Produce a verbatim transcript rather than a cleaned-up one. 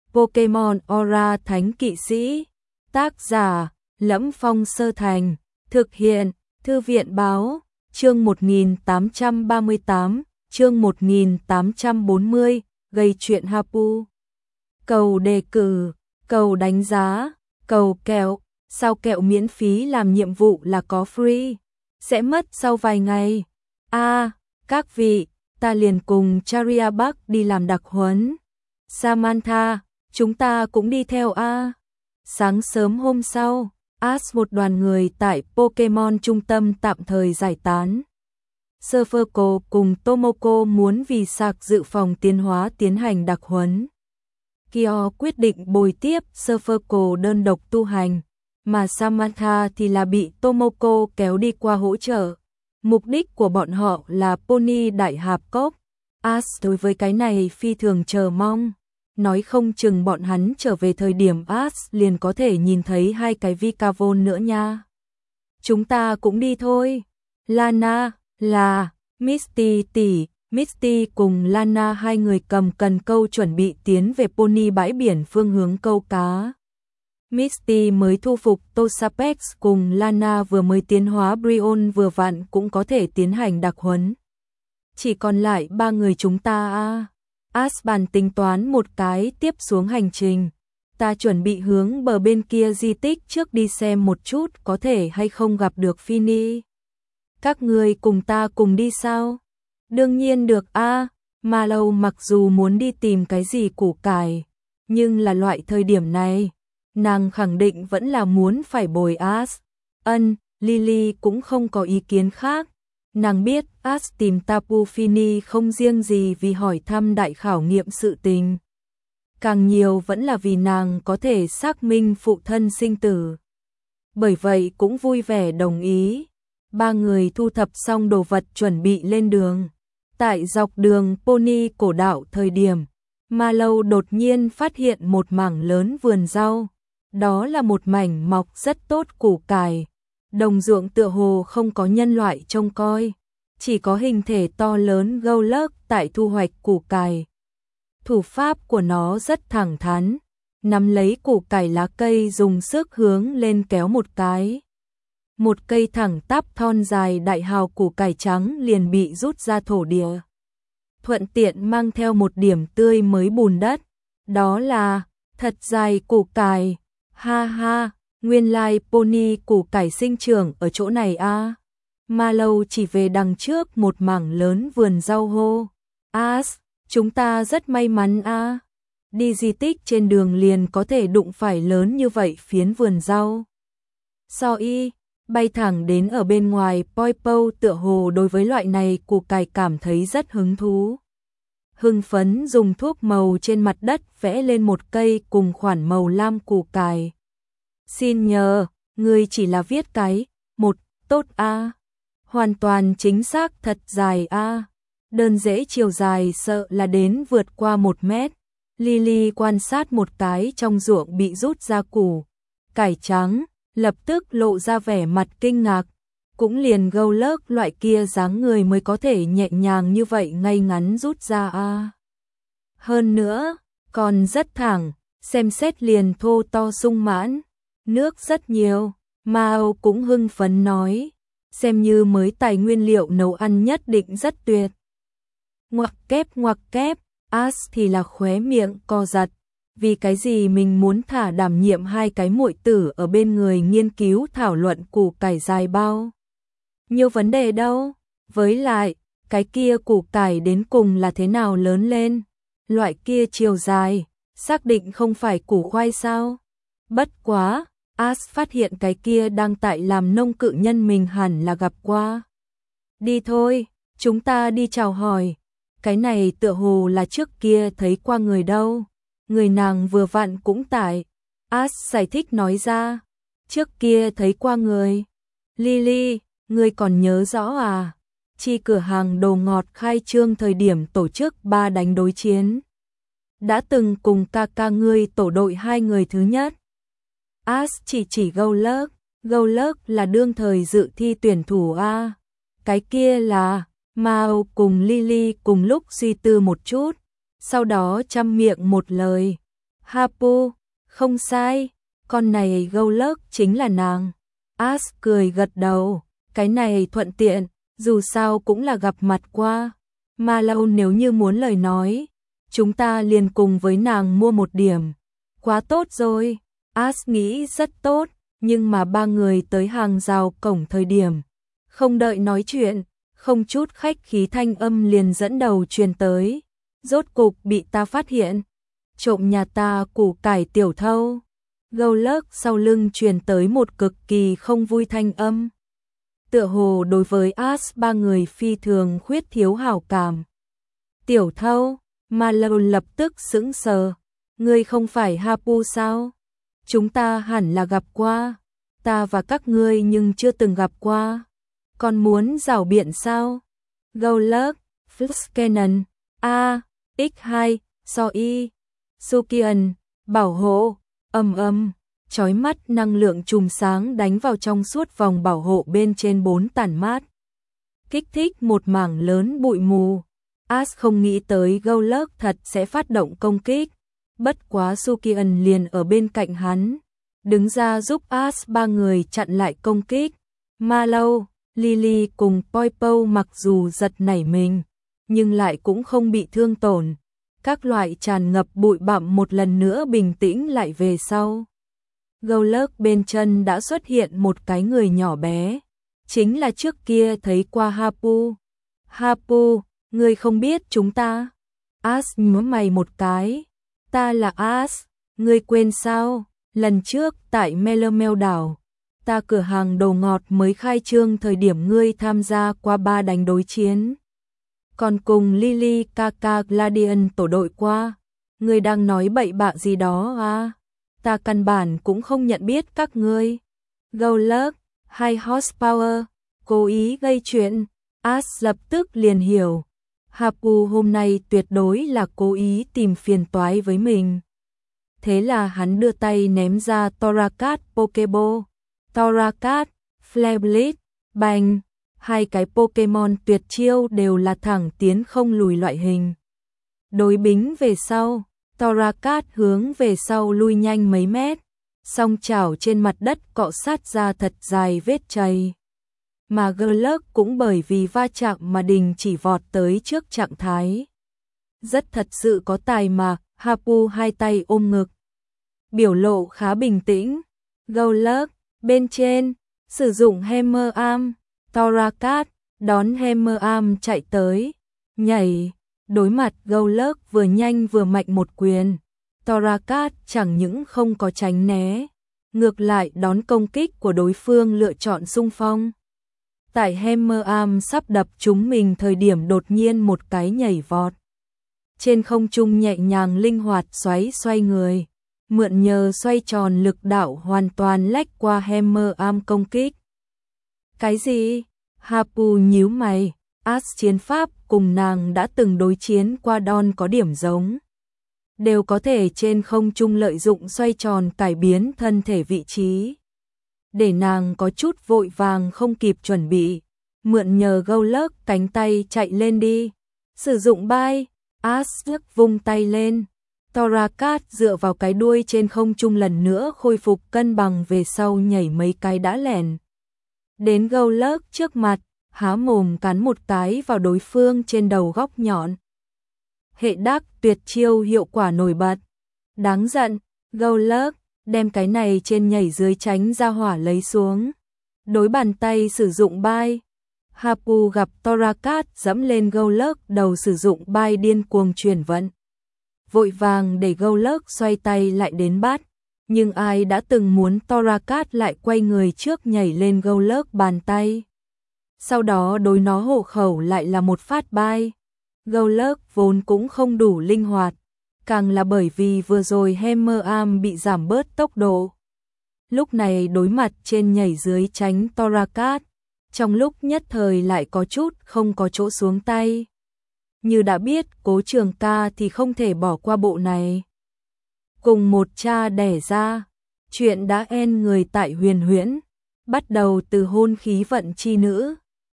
Pokemon Aura Thánh Kỵ Sĩ. Tác giả: Lẫm Phong Sơ Thành. Thực hiện: Thư viện Báo. Chương một nghìn tám trăm ba mươi tám, chương một nghìn tám trăm bốn mươi, gây chuyện Hapu. Cầu đề cử, cầu đánh giá, cầu kẹo. Sao kẹo miễn phí làm nhiệm vụ là có free? Sẽ mất sau vài ngày. A, à, các vị, ta liền cùng Charia Bắc đi làm đặc huấn. Samantha, chúng ta cũng đi theo a. À. Sáng sớm hôm sau, Ash một đoàn người tại Pokemon trung tâm tạm thời giải tán. Serverco cùng Tomoko muốn vì sạc dự phòng tiến hóa tiến hành đặc huấn. Kyo quyết định bồi tiếp Serverco đơn độc tu hành, mà Samantha thì là bị Tomoko kéo đi qua hỗ trợ. Mục đích của bọn họ là Pony Đại Hạp Cốc. Ash đối với cái này phi thường chờ mong. Nói không chừng bọn hắn trở về thời điểm Ash liền có thể nhìn thấy hai cái Vikavon nữa nha. Chúng ta cũng đi thôi. Lana, là, Misty tỷ. Misty cùng Lana hai người cầm cần câu chuẩn bị tiến về Pony bãi biển phương hướng câu cá. Misty mới thu phục Tosapex cùng Lana vừa mới tiến hóa Brion vừa vặn cũng có thể tiến hành đặc huấn. Chỉ còn lại ba người chúng ta a. Ash bàn tính toán một cái tiếp xuống hành trình. Ta chuẩn bị hướng bờ bên kia di tích trước đi xem một chút có thể hay không gặp được Finny. Các người cùng ta cùng đi sao? Đương nhiên được a. À, mà lâu mặc dù muốn đi tìm cái gì củ cải, nhưng là loại thời điểm này, nàng khẳng định vẫn là muốn phải bồi Ash. Ân, Lily cũng không có ý kiến khác. Nàng biết Ash tìm Tapu Fini không riêng gì vì hỏi thăm đại khảo nghiệm sự tình. Càng nhiều vẫn là vì nàng có thể xác minh phụ thân sinh tử. Bởi vậy cũng vui vẻ đồng ý. Ba người thu thập xong đồ vật chuẩn bị lên đường. Tại dọc đường Pony cổ đạo thời điểm, Ma Lâu đột nhiên phát hiện một mảng lớn vườn rau. Đó là một mảnh mọc rất tốt củ cải. Đồng ruộng tựa hồ không có nhân loại trông coi, chỉ có hình thể to lớn gâu lớt tại thu hoạch củ cải. Thủ pháp của nó rất thẳng thắn, nắm lấy củ cải lá cây dùng sức hướng lên kéo một cái. Một cây thẳng tắp thon dài đại hào củ cải trắng liền bị rút ra thổ địa. Thuận tiện mang theo một điểm tươi mới bùn đất. Đó là thật dài củ cải. Ha ha, nguyên lai Pony củ cải sinh trưởng ở chỗ này a. À. Ma Lâu chỉ về đằng trước một mảng lớn vườn rau hô. Ash, chúng ta rất may mắn a. À. Đi di tích trên đường liền có thể đụng phải lớn như vậy phiến vườn rau. Soi, bay thẳng đến ở bên ngoài Poipo tựa hồ đối với loại này củ cải cảm thấy rất hứng thú. Hưng phấn dùng thuốc màu trên mặt đất vẽ lên một cây cùng khoản màu lam củ cải. Xin nhờ, người chỉ là viết cái, một, tốt a. À. Hoàn toàn chính xác thật dài a. À. Đơn dễ chiều dài sợ là đến vượt qua một mét. Lily quan sát một cái trong ruộng bị rút ra củ cải trắng, lập tức lộ ra vẻ mặt kinh ngạc. Cũng liền gâu lớt loại kia dáng người mới có thể nhẹ nhàng như vậy ngay ngắn rút ra a. À. Hơn nữa, còn rất thẳng, xem xét liền thô to sung mãn. Nước rất nhiều, Mao cũng hưng phấn nói, xem như mới tài nguyên liệu nấu ăn nhất định rất tuyệt. Ngoặc kép ngoặc kép, Ash thì là khóe miệng co giật, vì cái gì mình muốn thả đảm nhiệm hai cái muội tử ở bên người nghiên cứu thảo luận củ cải dài bao. Nhiều vấn đề đâu, với lại, cái kia củ cải đến cùng là thế nào lớn lên, loại kia chiều dài, xác định không phải củ khoai sao. Bất quá, Ash phát hiện cái kia đang tại làm nông cự nhân mình hẳn là gặp qua. Đi thôi, chúng ta đi chào hỏi. Cái này tựa hồ là trước kia thấy qua người đâu. Người nàng vừa vặn cũng tại. Ash giải thích nói ra. Trước kia thấy qua người. Lily, ngươi còn nhớ rõ à? Chi cửa hàng đồ ngọt khai trương thời điểm tổ chức ba đánh đối chiến. Đã từng cùng ca ca ngươi tổ đội hai người thứ nhất. Ash chỉ chỉ gâu lớt, gâu lớt là đương thời dự thi tuyển thủ A. Cái kia là, Mao cùng Lily cùng lúc suy tư một chút, sau đó chăm miệng một lời. Hapu, không sai, con này Goldlug chính là nàng. Ash cười gật đầu, cái này thuận tiện, dù sao cũng là gặp mặt qua. Mà lâu nếu như muốn lời nói, chúng ta liền cùng với nàng mua một điểm. Quá tốt rồi, Ash nghĩ rất tốt, nhưng mà ba người tới hàng rào cổng thời điểm. Không đợi nói chuyện, không chút khách khí thanh âm liền dẫn đầu truyền tới. Rốt cục bị ta phát hiện, trộm nhà ta củ cải tiểu thâu. Goldlug sau lưng truyền tới một cực kỳ không vui thanh âm. Tựa hồ đối với Ash ba người phi thường khuyết thiếu hảo cảm. Tiểu thâu, Mallow lập tức sững sờ. Ngươi không phải Hapu sao? Chúng ta hẳn là gặp qua. Ta và các ngươi nhưng chưa từng gặp qua. Còn muốn rảo biện sao? Goldlug, Fliskanen, A, ích hai, Soi, Sukian, bảo hộ, âm âm, chói mắt năng lượng chùm sáng đánh vào trong suốt vòng bảo hộ bên trên bốn tản mát. Kích thích một mảng lớn bụi mù. Ash không nghĩ tới Goldlug thật sẽ phát động công kích. Bất quá Sukian liền ở bên cạnh hắn, đứng ra giúp Ash ba người chặn lại công kích. Mallow, Lily cùng Poipo mặc dù giật nảy mình, nhưng lại cũng không bị thương tổn. Các loại tràn ngập bụi bặm một lần nữa bình tĩnh lại về sau. Goldlug bên chân đã xuất hiện một cái người nhỏ bé, chính là trước kia thấy qua Hapu. Hapu, ngươi không biết chúng ta? Ash nhướng mày một cái. Ta là Ash, ngươi quên sao? Lần trước tại Melamel đảo, ta cửa hàng đồ ngọt mới khai trương thời điểm ngươi tham gia qua ba đánh đối chiến. Còn cùng Lily Kaka Gladian tổ đội qua. Ngươi đang nói bậy bạ gì đó à? Ta căn bản cũng không nhận biết các ngươi. Goldlug, high horsepower, cố ý gây chuyện. Ash lập tức liền hiểu. Hapu hôm nay tuyệt đối là cố ý tìm phiền toái với mình. Thế là hắn đưa tay ném ra Torakat Pokeball. Torakat, Flare Blitz, bành. Hai cái Pokemon tuyệt chiêu đều là thẳng tiến không lùi loại hình. Đối bính về sau, Torakat hướng về sau lui nhanh mấy mét, song chảo trên mặt đất cọ sát ra thật dài vết chày. Mà Goldlug cũng bởi vì va chạm mà đình chỉ vọt tới trước trạng thái. Rất thật sự có tài mà, Hapu hai tay ôm ngực. Biểu lộ khá bình tĩnh. Goldlug, bên trên, sử dụng Hammer Arm. Torakat, đón Hammer Arm chạy tới, nhảy, đối mặt Goldlug vừa nhanh vừa mạnh một quyền. Torakat chẳng những không có tránh né, ngược lại đón công kích của đối phương lựa chọn xung phong. Tại Hammer Arm sắp đập trúng mình thời điểm đột nhiên một cái nhảy vọt. Trên không trung nhẹ nhàng linh hoạt xoáy xoay người, mượn nhờ xoay tròn lực đạo hoàn toàn lách qua Hammer Arm công kích. Cái gì? Hapu nhíu mày, Ash chiến pháp cùng nàng đã từng đối chiến qua đòn có điểm giống. Đều có thể trên không trung lợi dụng xoay tròn cải biến thân thể vị trí. Để nàng có chút vội vàng không kịp chuẩn bị, mượn nhờ Goldlug cánh tay chạy lên đi. Sử dụng bay, Ash vung tay lên. Torakat dựa vào cái đuôi trên không trung lần nữa khôi phục cân bằng về sau nhảy mấy cái đã lẻn đến Goldlug trước mặt, há mồm cắn một cái vào đối phương trên đầu góc nhọn. Hệ đắc tuyệt chiêu hiệu quả nổi bật. Đáng giận, Goldlug, đem cái này trên nhảy dưới tránh ra hỏa lấy xuống. Đối bàn tay sử dụng bay. Hapu gặp Torakat dẫm lên Goldlug đầu sử dụng bay điên cuồng chuyển vận. Vội vàng để Goldlug xoay tay lại đến bắt. Nhưng ai đã từng muốn Torakat lại quay người trước nhảy lên Goldlug bàn tay. Sau đó đối nó hộ khẩu lại là một phát bay. Goldlug vốn cũng không đủ linh hoạt, càng là bởi vì vừa rồi Hammer Arm bị giảm bớt tốc độ. Lúc này đối mặt trên nhảy dưới tránh Torakat, trong lúc nhất thời lại có chút không có chỗ xuống tay. Như đã biết Cố Trường Ca thì không thể bỏ qua bộ này. Cùng một cha đẻ ra, chuyện đã en người tại Huyền Huyễn, bắt đầu từ hôn khí vận chi nữ,